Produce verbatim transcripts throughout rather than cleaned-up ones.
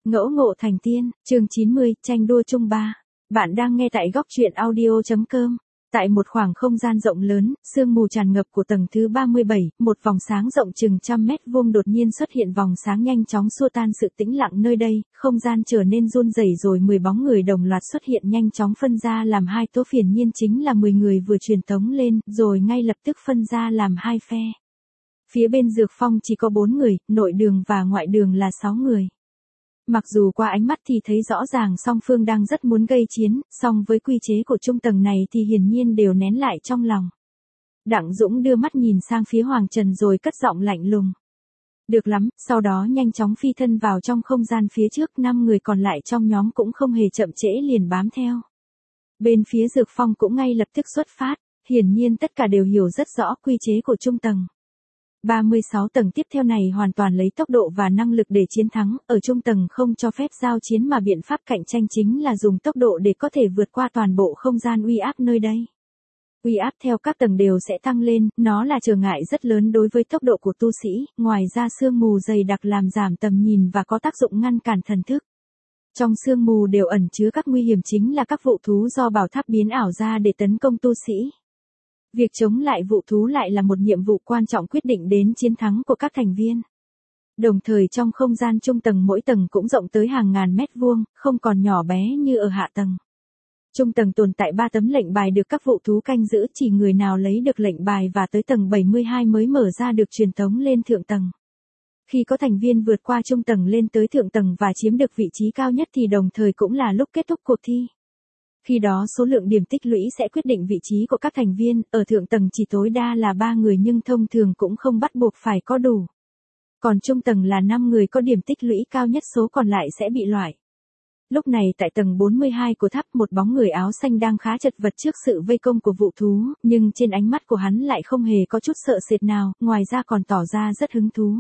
Ngẫu ngộ thành tiên, chương chín mươi, tranh đua chung ba. Bạn đang nghe tại góc truyện audio.com. Tại một khoảng không gian rộng lớn, sương mù tràn ngập của tầng thứ ba mươi bảy, một vòng sáng rộng chừng trăm mét vuông đột nhiên xuất hiện, vòng sáng nhanh chóng xua tan sự tĩnh lặng nơi đây, không gian trở nên run rẩy rồi mười bóng người đồng loạt xuất hiện nhanh chóng phân ra làm hai tố, phiền nhiên chính là mười người vừa truyền tống lên, rồi ngay lập tức phân ra làm hai phe. Phía bên Dược Phong chỉ có bốn người, nội đường và ngoại đường là sáu người. Mặc dù qua ánh mắt thì thấy rõ ràng song phương đang rất muốn gây chiến, song với quy chế của trung tầng này thì hiển nhiên đều nén lại trong lòng. Đặng Dũng đưa mắt nhìn sang phía Hoàng Trần rồi cất giọng lạnh lùng. Được lắm, sau đó nhanh chóng phi thân vào trong không gian phía trước, năm người còn lại trong nhóm cũng không hề chậm trễ liền bám theo. Bên phía Dược Phong cũng ngay lập tức xuất phát, hiển nhiên tất cả đều hiểu rất rõ quy chế của trung tầng. ba mươi sáu tầng tiếp theo này hoàn toàn lấy tốc độ và năng lực để chiến thắng, ở trung tầng không cho phép giao chiến mà biện pháp cạnh tranh chính là dùng tốc độ để có thể vượt qua toàn bộ không gian uy áp nơi đây. Uy áp theo các tầng đều sẽ tăng lên, nó là trở ngại rất lớn đối với tốc độ của tu sĩ, ngoài ra sương mù dày đặc làm giảm tầm nhìn và có tác dụng ngăn cản thần thức. Trong sương mù đều ẩn chứa các nguy hiểm, chính là các vụ thú do bảo tháp biến ảo ra để tấn công tu sĩ. Việc chống lại vụ thú lại là một nhiệm vụ quan trọng quyết định đến chiến thắng của các thành viên. Đồng thời trong không gian trung tầng mỗi tầng cũng rộng tới hàng ngàn mét vuông, không còn nhỏ bé như ở hạ tầng. Trung tầng tồn tại ba tấm lệnh bài được các vụ thú canh giữ, chỉ người nào lấy được lệnh bài và tới tầng bảy mươi hai mới mở ra được truyền tống lên thượng tầng. Khi có thành viên vượt qua trung tầng lên tới thượng tầng và chiếm được vị trí cao nhất thì đồng thời cũng là lúc kết thúc cuộc thi. Khi đó số lượng điểm tích lũy sẽ quyết định vị trí của các thành viên, ở thượng tầng chỉ tối đa là ba người nhưng thông thường cũng không bắt buộc phải có đủ. Còn trung tầng là năm người có điểm tích lũy cao nhất, số còn lại sẽ bị loại. Lúc này tại tầng bốn mươi hai của tháp, một bóng người áo xanh đang khá chật vật trước sự vây công của vụ thú, nhưng trên ánh mắt của hắn lại không hề có chút sợ sệt nào, ngoài ra còn tỏ ra rất hứng thú.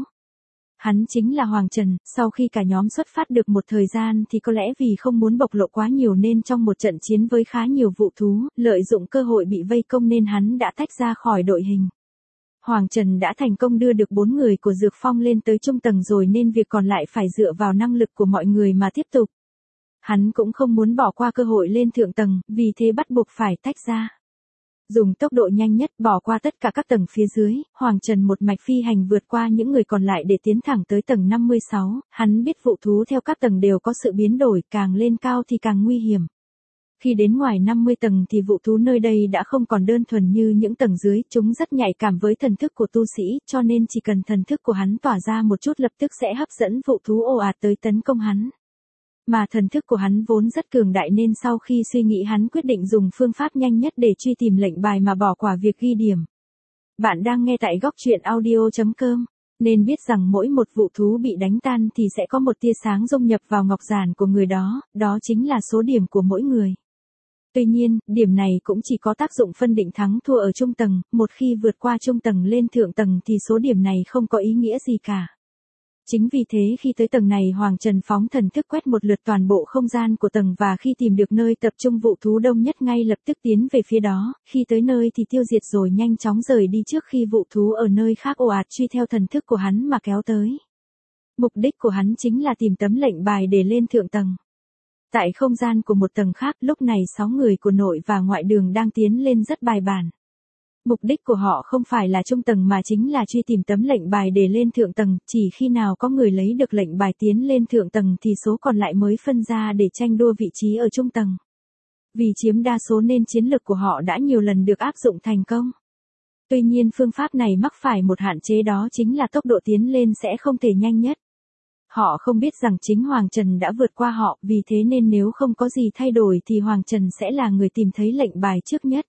Hắn chính là Hoàng Trần, sau khi cả nhóm xuất phát được một thời gian thì có lẽ vì không muốn bộc lộ quá nhiều nên trong một trận chiến với khá nhiều vụ thú, lợi dụng cơ hội bị vây công nên hắn đã tách ra khỏi đội hình. Hoàng Trần đã thành công đưa được bốn người của Dược Phong lên tới trung tầng rồi nên việc còn lại phải dựa vào năng lực của mọi người mà tiếp tục. Hắn cũng không muốn bỏ qua cơ hội lên thượng tầng, vì thế bắt buộc phải tách ra. Dùng tốc độ nhanh nhất bỏ qua tất cả các tầng phía dưới, Hoàng Trần một mạch phi hành vượt qua những người còn lại để tiến thẳng tới tầng năm mươi sáu, hắn biết vụ thú theo các tầng đều có sự biến đổi, càng lên cao thì càng nguy hiểm. Khi đến ngoài năm mươi tầng thì vụ thú nơi đây đã không còn đơn thuần như những tầng dưới, chúng rất nhạy cảm với thần thức của tu sĩ, cho nên chỉ cần thần thức của hắn tỏa ra một chút lập tức sẽ hấp dẫn vụ thú ồ ạt tới tấn công hắn. Mà thần thức của hắn vốn rất cường đại nên sau khi suy nghĩ hắn quyết định dùng phương pháp nhanh nhất để truy tìm lệnh bài mà bỏ qua việc ghi điểm. Bạn đang nghe tại góc truyện audio.com, nên biết rằng mỗi một vụ thú bị đánh tan thì sẽ có một tia sáng dung nhập vào ngọc giản của người đó, đó chính là số điểm của mỗi người. Tuy nhiên, điểm này cũng chỉ có tác dụng phân định thắng thua ở trung tầng, một khi vượt qua trung tầng lên thượng tầng thì số điểm này không có ý nghĩa gì cả. Chính vì thế khi tới tầng này Hoàng Trần phóng thần thức quét một lượt toàn bộ không gian của tầng và khi tìm được nơi tập trung vụ thú đông nhất ngay lập tức tiến về phía đó, khi tới nơi thì tiêu diệt rồi nhanh chóng rời đi trước khi vụ thú ở nơi khác ồ ạt truy theo thần thức của hắn mà kéo tới. Mục đích của hắn chính là tìm tấm lệnh bài để lên thượng tầng. Tại không gian của một tầng khác lúc này sáu người của nội và ngoại đường đang tiến lên rất bài bản. Mục đích của họ không phải là trung tầng mà chính là truy tìm tấm lệnh bài để lên thượng tầng, chỉ khi nào có người lấy được lệnh bài tiến lên thượng tầng thì số còn lại mới phân ra để tranh đua vị trí ở trung tầng. Vì chiếm đa số nên chiến lược của họ đã nhiều lần được áp dụng thành công. Tuy nhiên phương pháp này mắc phải một hạn chế, đó chính là tốc độ tiến lên sẽ không thể nhanh nhất. Họ không biết rằng chính Hoàng Trần đã vượt qua họ, vì thế nên nếu không có gì thay đổi thì Hoàng Trần sẽ là người tìm thấy lệnh bài trước nhất.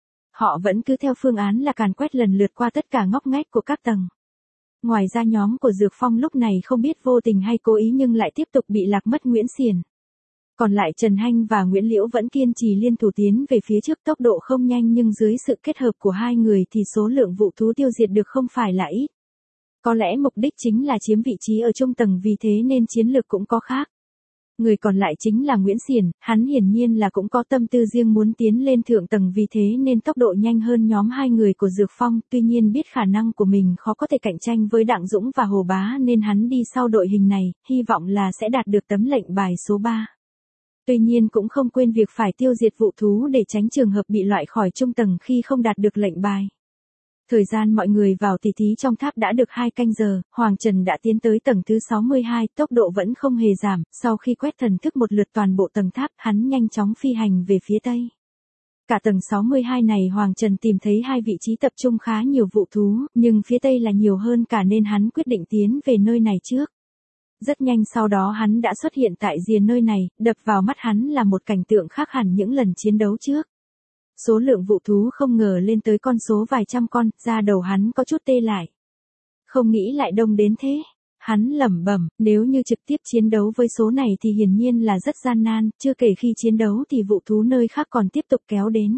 Họ vẫn cứ theo phương án là càn quét lần lượt qua tất cả ngóc ngách của các tầng. Ngoài ra nhóm của Dược Phong lúc này không biết vô tình hay cố ý nhưng lại tiếp tục bị lạc mất Nguyễn Xiển. Còn lại Trần Hanh và Nguyễn Liễu vẫn kiên trì liên thủ tiến về phía trước, tốc độ không nhanh nhưng dưới sự kết hợp của hai người thì số lượng vụ thú tiêu diệt được không phải là ít. Có lẽ mục đích chính là chiếm vị trí ở trung tầng, vì thế nên chiến lược cũng có khác. Người còn lại chính là Nguyễn Xiển, hắn hiển nhiên là cũng có tâm tư riêng muốn tiến lên thượng tầng vì thế nên tốc độ nhanh hơn nhóm hai người của Dược Phong, tuy nhiên biết khả năng của mình khó có thể cạnh tranh với Đặng Dũng và Hồ Bá nên hắn đi sau đội hình này, hy vọng là sẽ đạt được tấm lệnh bài số ba. Tuy nhiên cũng không quên việc phải tiêu diệt vụ thú để tránh trường hợp bị loại khỏi trung tầng khi không đạt được lệnh bài. Thời gian mọi người vào tỉ thí trong tháp đã được hai canh giờ, Hoàng Trần đã tiến tới tầng thứ sáu mươi hai, tốc độ vẫn không hề giảm, sau khi quét thần thức một lượt toàn bộ tầng tháp, hắn nhanh chóng phi hành về phía tây. Cả tầng sáu mươi hai này Hoàng Trần tìm thấy hai vị trí tập trung khá nhiều vụ thú, nhưng phía tây là nhiều hơn cả nên hắn quyết định tiến về nơi này trước. Rất nhanh sau đó hắn đã xuất hiện tại rìa nơi này, đập vào mắt hắn là một cảnh tượng khác hẳn những lần chiến đấu trước. Số lượng vụ thú không ngờ lên tới con số vài trăm con, da đầu hắn có chút tê lại. Không nghĩ lại đông đến thế. Hắn lẩm bẩm, nếu như trực tiếp chiến đấu với số này thì hiển nhiên là rất gian nan, chưa kể khi chiến đấu thì vụ thú nơi khác còn tiếp tục kéo đến.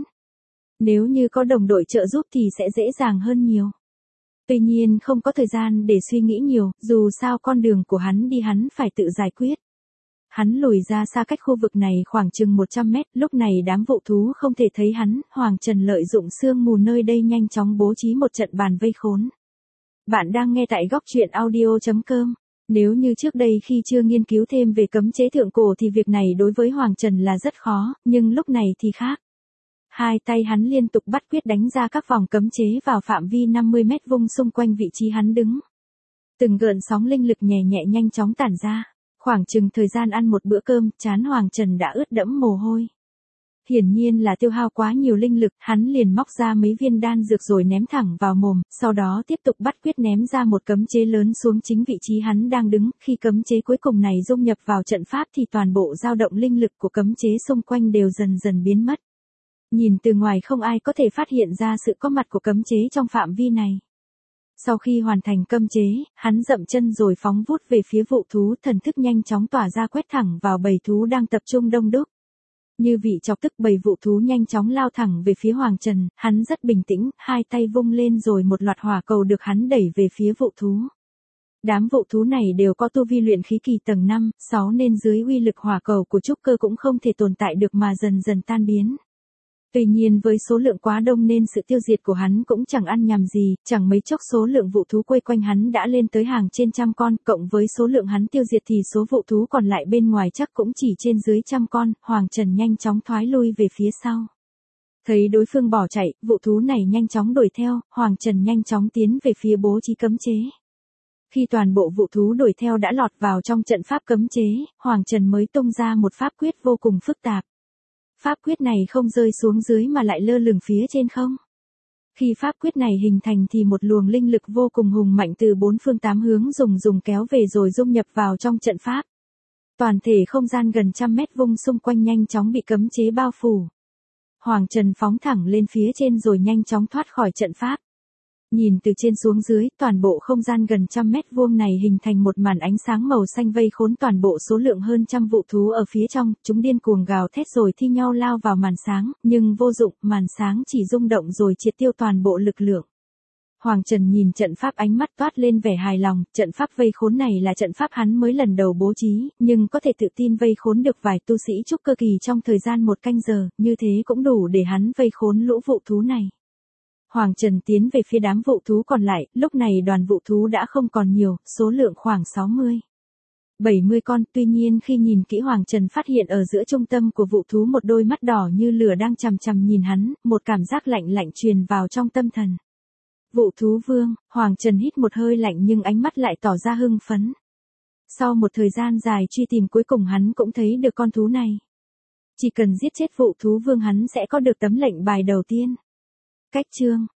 Nếu như có đồng đội trợ giúp thì sẽ dễ dàng hơn nhiều. Tuy nhiên không có thời gian để suy nghĩ nhiều, dù sao con đường của hắn đi hắn phải tự giải quyết. Hắn lùi ra xa cách khu vực này khoảng chừng một trăm mét, lúc này đám vụ thú không thể thấy hắn, Hoàng Trần lợi dụng sương mù nơi đây nhanh chóng bố trí một trận bàn vây khốn. Bạn đang nghe tại góc truyện audio chấm com. Nếu như trước đây khi chưa nghiên cứu thêm về cấm chế thượng cổ thì việc này đối với Hoàng Trần là rất khó, nhưng lúc này thì khác. Hai tay hắn liên tục bắt quyết đánh ra các vòng cấm chế vào phạm vi năm mươi mét vuông xung quanh vị trí hắn đứng. Từng gợn sóng linh lực nhẹ nhẹ nhanh chóng tản ra. Khoảng chừng thời gian ăn một bữa cơm, trán Hoàng Trần đã ướt đẫm mồ hôi. Hiển nhiên là tiêu hao quá nhiều linh lực, hắn liền móc ra mấy viên đan dược rồi ném thẳng vào mồm, sau đó tiếp tục bắt quyết ném ra một cấm chế lớn xuống chính vị trí hắn đang đứng, khi cấm chế cuối cùng này dung nhập vào trận pháp thì toàn bộ dao động linh lực của cấm chế xung quanh đều dần dần biến mất. Nhìn từ ngoài không ai có thể phát hiện ra sự có mặt của cấm chế trong phạm vi này. Sau khi hoàn thành cấm chế, hắn dậm chân rồi phóng vút về phía vụ thú, thần thức nhanh chóng tỏa ra quét thẳng vào bầy thú đang tập trung đông đúc. Như vị chọc tức bầy vụ thú nhanh chóng lao thẳng về phía Hoàng Trần, hắn rất bình tĩnh, hai tay vung lên rồi một loạt hỏa cầu được hắn đẩy về phía vụ thú. Đám vụ thú này đều có tu vi luyện khí kỳ tầng năm, sáu nên dưới uy lực hỏa cầu của trúc cơ cũng không thể tồn tại được mà dần dần tan biến. Tuy nhiên với số lượng quá đông nên sự tiêu diệt của hắn cũng chẳng ăn nhầm gì, chẳng mấy chốc số lượng vụ thú quây quanh hắn đã lên tới hàng trên trăm con, cộng với số lượng hắn tiêu diệt thì số vụ thú còn lại bên ngoài chắc cũng chỉ trên dưới trăm con, Hoàng Trần nhanh chóng thoái lui về phía sau. Thấy đối phương bỏ chạy, vụ thú này nhanh chóng đuổi theo, Hoàng Trần nhanh chóng tiến về phía bố trí cấm chế. Khi toàn bộ vụ thú đuổi theo đã lọt vào trong trận pháp cấm chế, Hoàng Trần mới tung ra một pháp quyết vô cùng phức tạp. Pháp quyết này không rơi xuống dưới mà lại lơ lửng phía trên không. Khi pháp quyết này hình thành thì một luồng linh lực vô cùng hùng mạnh từ bốn phương tám hướng dùng dùng kéo về rồi dung nhập vào trong trận pháp. Toàn thể không gian gần trăm mét vuông xung quanh nhanh chóng bị cấm chế bao phủ. Hoàng Trần phóng thẳng lên phía trên rồi nhanh chóng thoát khỏi trận pháp. Nhìn từ trên xuống dưới, toàn bộ không gian gần trăm mét vuông này hình thành một màn ánh sáng màu xanh vây khốn toàn bộ số lượng hơn trăm vụ thú ở phía trong, chúng điên cuồng gào thét rồi thi nhau lao vào màn sáng, nhưng vô dụng, màn sáng chỉ rung động rồi triệt tiêu toàn bộ lực lượng. Hoàng Trần nhìn trận pháp ánh mắt toát lên vẻ hài lòng, trận pháp vây khốn này là trận pháp hắn mới lần đầu bố trí, nhưng có thể tự tin vây khốn được vài tu sĩ trúc cơ kỳ trong thời gian một canh giờ, như thế cũng đủ để hắn vây khốn lũ vụ thú này. Hoàng Trần tiến về phía đám vụ thú còn lại, lúc này đoàn vụ thú đã không còn nhiều, số lượng khoảng sáu mươi, bảy mươi con, tuy nhiên khi nhìn kỹ Hoàng Trần phát hiện ở giữa trung tâm của vụ thú một đôi mắt đỏ như lửa đang chằm chằm nhìn hắn, một cảm giác lạnh lạnh truyền vào trong tâm thần. Vụ thú vương, Hoàng Trần hít một hơi lạnh nhưng ánh mắt lại tỏ ra hưng phấn. Sau một thời gian dài truy tìm cuối cùng hắn cũng thấy được con thú này. Chỉ cần giết chết vụ thú vương hắn sẽ có được tấm lệnh bài đầu tiên. Cách chương